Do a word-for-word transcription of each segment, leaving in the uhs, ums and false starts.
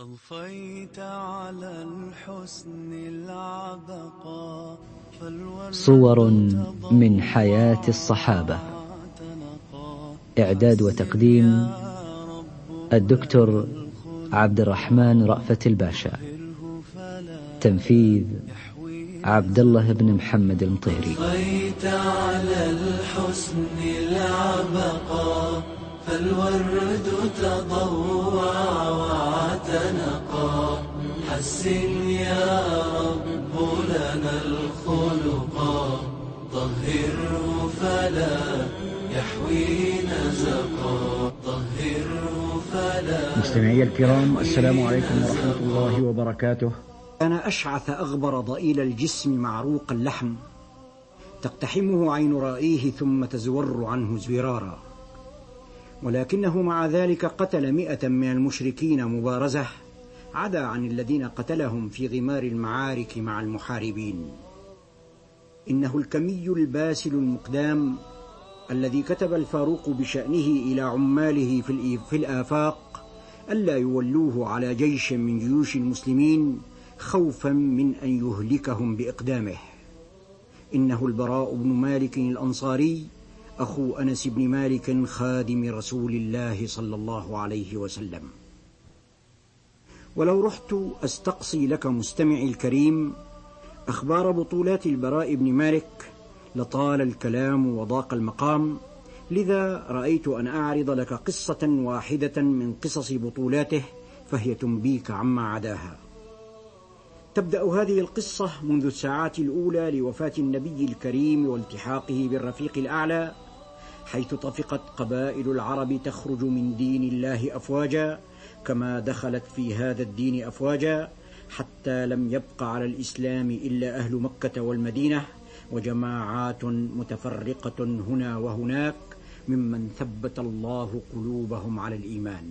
أضفيت على الحسن العبقى صور من حياة الصحابة. إعداد وتقديم الدكتور عبد الرحمن رأفت الباشا. تنفيذ عبد الله بن محمد المطيري. أضفيت على الحسن العبقى فالورد تضوع واعتنقا حسن يا رب لنا الخلقا طهره فلا يحوي نزقا طهره فلا. مستمعي الكرام، السلام عليكم ورحمة الله وبركاته. كان أشعث أغبر ضئيل الجسم معروق اللحم تقتحمه عين رائيه ثم تزور عنه زرارا، ولكنه مع ذلك قتل مئة من المشركين مبارزة، عدا عن الذين قتلهم في غمار المعارك مع المحاربين. إنه الكمي الباسل المقدام الذي كتب الفاروق بشأنه إلى عماله في الآفاق ألا يولوه على جيش من جيوش المسلمين خوفا من أن يهلكهم بإقدامه. إنه البراء بن مالك الأنصاري أخو أنس بن مالك خادم رسول الله صلى الله عليه وسلم. ولو رحت أستقصي لك مستمعي الكريم أخبار بطولات البراء بن مالك لطال الكلام وضاق المقام، لذا رأيت أن أعرض لك قصة واحدة من قصص بطولاته فهي تنبيك عما عداها. تبدأ هذه القصة منذ الساعات الأولى لوفاة النبي الكريم والتحاقه بالرفيق الأعلى، حيث طفقت قبائل العرب تخرج من دين الله أفواجا كما دخلت في هذا الدين أفواجا، حتى لم يبق على الإسلام إلا أهل مكة والمدينة وجماعات متفرقة هنا وهناك ممن ثبت الله قلوبهم على الإيمان.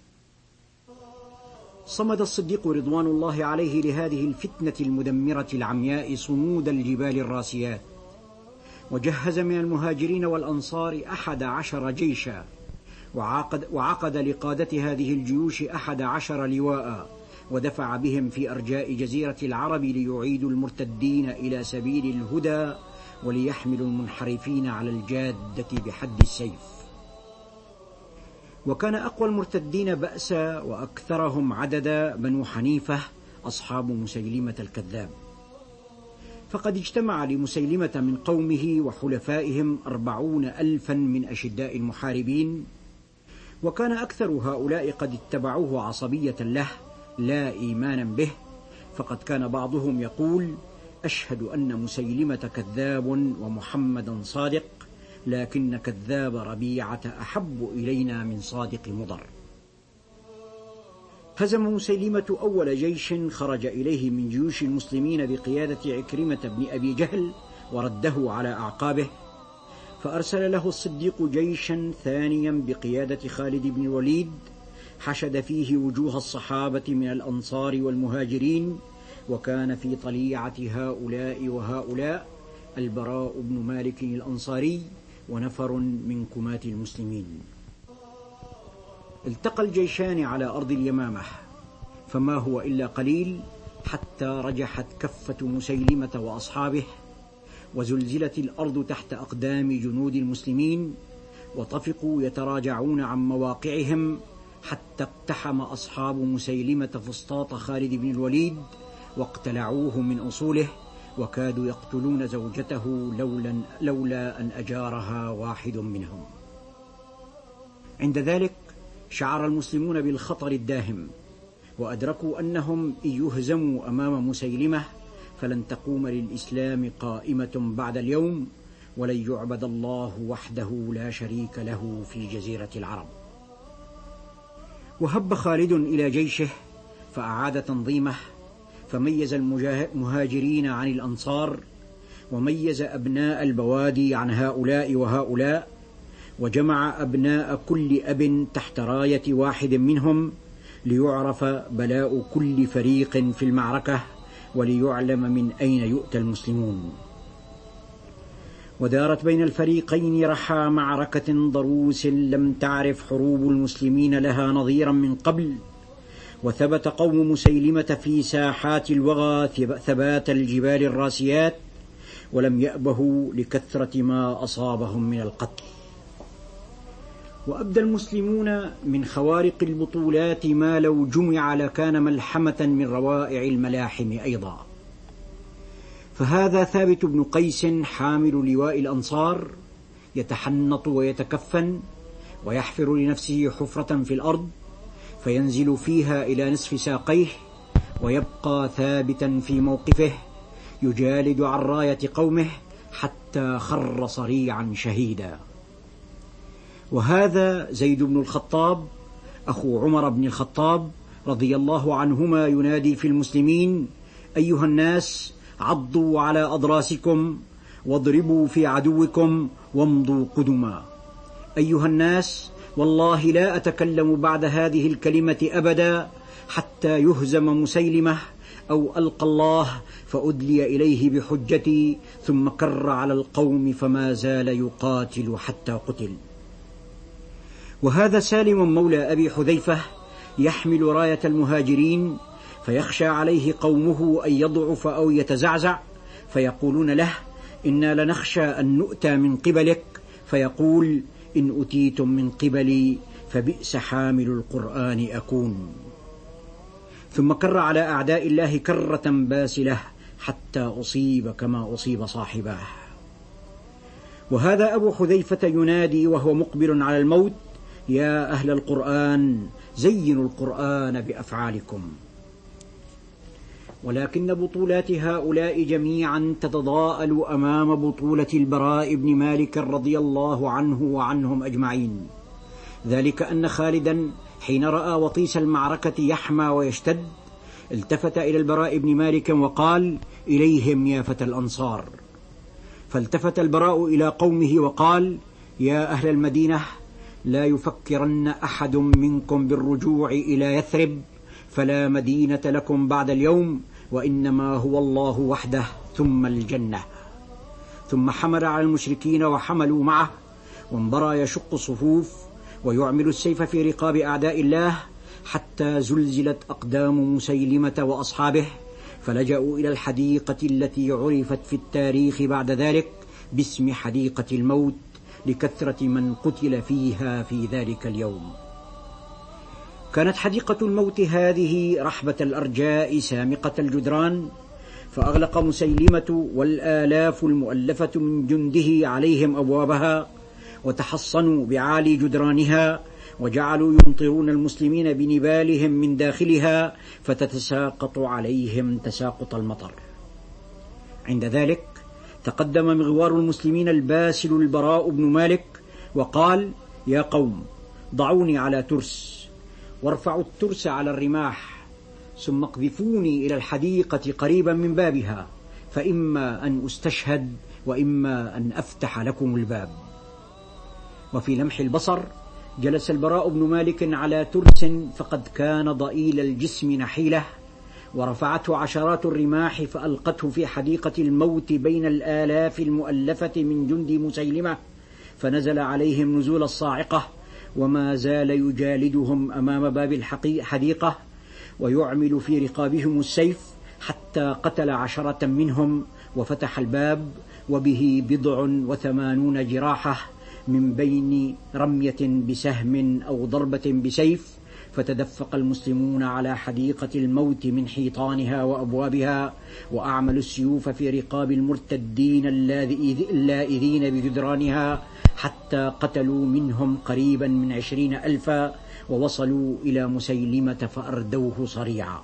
صمد الصديق رضوان الله عليه لهذه الفتنة المدمرة العمياء صمود الجبال الراسيات، وجهز من المهاجرين والأنصار أحد عشر جيشا، وعقد, وعقد لقادة هذه الجيوش أحد عشر لواء، ودفع بهم في أرجاء جزيرة العرب ليعيدوا المرتدين إلى سبيل الهدى وليحملوا المنحرفين على الجادة بحد السيف. وكان أقوى المرتدين بأسا وأكثرهم عددا بنو حنيفة أصحاب مسيلمة الكذاب، فقد اجتمع لمسيلمة من قومه وحلفائهم أربعون ألفا من أشداء المحاربين، وكان أكثر هؤلاء قد اتبعوه عصبية له لا إيمانا به، فقد كان بعضهم يقول: أشهد أن مسيلمة كذاب ومحمدا صادق، لكن كذاب ربيعة أحب إلينا من صادق مضر. هزم مسيلمة أول جيش خرج إليه من جيوش المسلمين بقيادة عكرمة بن أبي جهل ورده على أعقابه، فأرسل له الصديق جيشا ثانيا بقيادة خالد بن الوليد حشد فيه وجوه الصحابة من الأنصار والمهاجرين، وكان في طليعة هؤلاء وهؤلاء البراء بن مالك الأنصاري ونفر من كماة المسلمين. التقى الجيشان على أرض اليمامة، فما هو إلا قليل حتى رجحت كفة مسيلمة وأصحابه، وزلزلت الأرض تحت أقدام جنود المسلمين، وطفقوا يتراجعون عن مواقعهم، حتى اقتحم أصحاب مسيلمة فسطاط خالد بن الوليد واقتلعوه من أصوله، وكادوا يقتلون زوجته لولا, لولا أن أجارها واحد منهم. عند ذلك شعر المسلمون بالخطر الداهم، وأدركوا أنهم إن يهزموا أمام مسيلمة فلن تقوم للإسلام قائمة بعد اليوم، ولن يعبد الله وحده لا شريك له في جزيرة العرب. وهب خالد إلى جيشه فأعاد تنظيمه، فميز المهاجرين عن الأنصار، وميز أبناء البوادي عن هؤلاء وهؤلاء، وجمع أبناء كل أب تحت راية واحد منهم، ليعرف بلاء كل فريق في المعركة وليعلم من أين يؤتى المسلمون. ودارت بين الفريقين رحى معركة ضروس لم تعرف حروب المسلمين لها نظيرا من قبل، وثبت قوم مسيلمة في ساحات الوغى ثبات الجبال الراسيات، ولم يأبهوا لكثرة ما أصابهم من القتل. وأبدى المسلمون من خوارق البطولات ما لو جمع لكان ملحمة من روائع الملاحم أيضا. فهذا ثابت بن قيس حامل لواء الأنصار يتحنط ويتكفن ويحفر لنفسه حفرة في الأرض فينزل فيها إلى نصف ساقيه ويبقى ثابتا في موقفه يجالد عن راية قومه حتى خر صريعا شهيدا. وهذا زيد بن الخطاب أخو عمر بن الخطاب رضي الله عنهما ينادي في المسلمين: أيها الناس، عضوا على أضراسكم واضربوا في عدوكم وامضوا قدما. أيها الناس، والله لا أتكلم بعد هذه الكلمة أبدا حتى يهزم مسيلمة أو ألقى الله فأدلي إليه بحجتي. ثم كر على القوم فما زال يقاتل حتى قتل. وهذا سالم مولى أبي حذيفة يحمل راية المهاجرين، فيخشى عليه قومه أن يضعف أو يتزعزع، فيقولون له: إنا لنخشى أن نؤتى من قبلك، فيقول: إن أتيتم من قبلي فبئس حامل القرآن أكون. ثم كر على أعداء الله كرة باسلة حتى أصيب كما أصيب صاحبه. وهذا أبو حذيفة ينادي وهو مقبل على الموت: يا أهل القرآن، زينوا القرآن بأفعالكم. ولكن بطولات هؤلاء جميعا تتضاءل أمام بطولة البراء بن مالك رضي الله عنه وعنهم أجمعين. ذلك أن خالدا حين رأى وطيس المعركة يحمى ويشتد التفت إلى البراء بن مالك وقال: إليهم يا فتى الأنصار. فالتفت البراء إلى قومه وقال: يا أهل المدينة، لا يفكرن أحد منكم بالرجوع إلى يثرب، فلا مدينة لكم بعد اليوم، وإنما هو الله وحده ثم الجنة. ثم حمل على المشركين وحملوا معه، وانبرى يشق الصفوف ويعمل السيف في رقاب أعداء الله حتى زلزلت أقدام مسيلمة وأصحابه، فلجأوا إلى الحديقة التي عرفت في التاريخ بعد ذلك باسم حديقة الموت لكثرة من قتل فيها في ذلك اليوم. كانت حديقة الموت هذه رحبة الأرجاء سامقة الجدران، فأغلق مسيلمة والآلاف المؤلفة من جنده عليهم أبوابها، وتحصنوا بعالي جدرانها، وجعلوا يمطرون المسلمين بنبالهم من داخلها فتتساقط عليهم تساقط المطر. عند ذلك تقدم مغوار المسلمين الباسل البراء بن مالك وقال: يا قوم، ضعوني على ترس، وارفعوا الترس على الرماح، ثم اقذفوني إلى الحديقة قريبا من بابها، فإما أن أستشهد وإما أن أفتح لكم الباب. وفي لمح البصر جلس البراء بن مالك على ترس فقد كان ضئيل الجسم نحيله، ورفعته عشرات الرماح فألقته في حديقة الموت بين الآلاف المؤلفة من جند مسيلمة، فنزل عليهم نزول الصاعقة، وما زال يجالدهم أمام باب الحديقة ويعمل في رقابهم السيف حتى قتل عشرة منهم وفتح الباب، وبه بضع وثمانون جراحة من بين رمية بسهم أو ضربة بسيف. فتدفق المسلمون على حديقة الموت من حيطانها وأبوابها، وأعملوا السيوف في رقاب المرتدين اللائذين بجدرانها، حتى قتلوا منهم قريبا من عشرين ألفا، ووصلوا إلى مسيلمة فأردوه صريعا.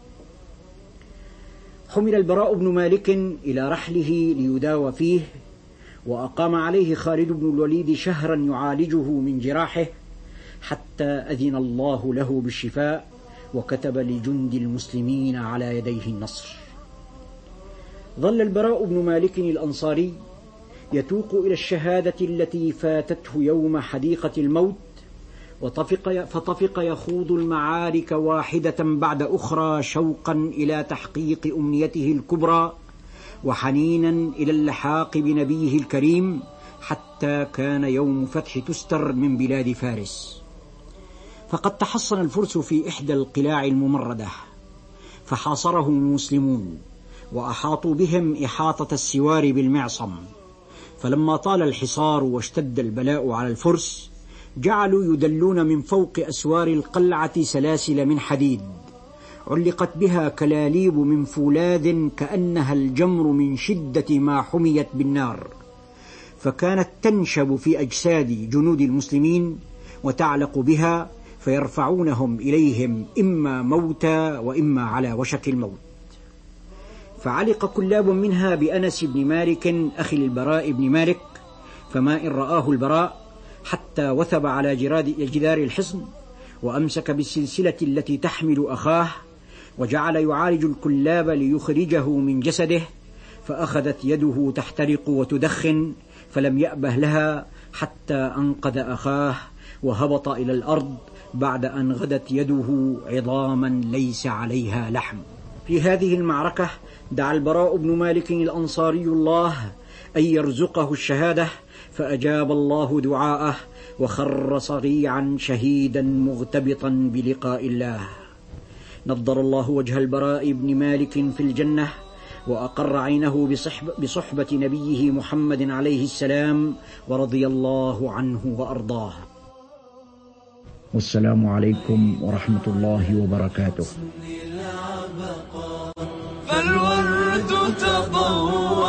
حمل البراء بن مالك إلى رحله ليداوى فيه، وأقام عليه خالد بن الوليد شهرا يعالجه من جراحه حتى أذن الله له بالشفاء، وكتب لجند المسلمين على يديه النصر. ظل البراء بن مالك الأنصاري يتوق إلى الشهادة التي فاتته يوم حديقة الموت، وطفق فطفق يخوض المعارك واحدة بعد أخرى شوقا إلى تحقيق أمنيته الكبرى، وحنينا إلى اللحاق بنبيه الكريم، حتى كان يوم فتح تستر من بلاد فارس. فقد تحصن الفرس في إحدى القلاع الممردة، فحاصرهم المسلمون وأحاطوا بهم إحاطة السوار بالمعصم. فلما طال الحصار واشتد البلاء على الفرس جعلوا يدلون من فوق أسوار القلعة سلاسل من حديد علقت بها كلاليب من فولاذ كأنها الجمر من شدة ما حميت بالنار، فكانت تنشب في أجساد جنود المسلمين وتعلق بها، فيرفعونهم إليهم إما موتى وإما على وشك الموت. فعلق كلاب منها بأنس بن مالك أخي البراء بن مالك، فما إن رآه البراء حتى وثب على جدار الحصن وأمسك بالسلسلة التي تحمل أخاه، وجعل يعالج الكلاب ليخرجه من جسده، فأخذت يده تحترق وتدخن فلم يأبه لها حتى أنقذ أخاه وهبط إلى الأرض بعد أن غدت يده عظاما ليس عليها لحم. في هذه المعركة دعا البراء بن مالك الأنصاري الله أن يرزقه الشهادة، فأجاب الله دعاءه وخر صريعا شهيدا مغتبطا بلقاء الله. نضر الله وجه البراء بن مالك في الجنة، وأقر عينه بصحب بصحبة نبيه محمد عليه السلام، ورضي الله عنه وأرضاه. والسلام عليكم ورحمة الله وبركاته. فالورد تضوع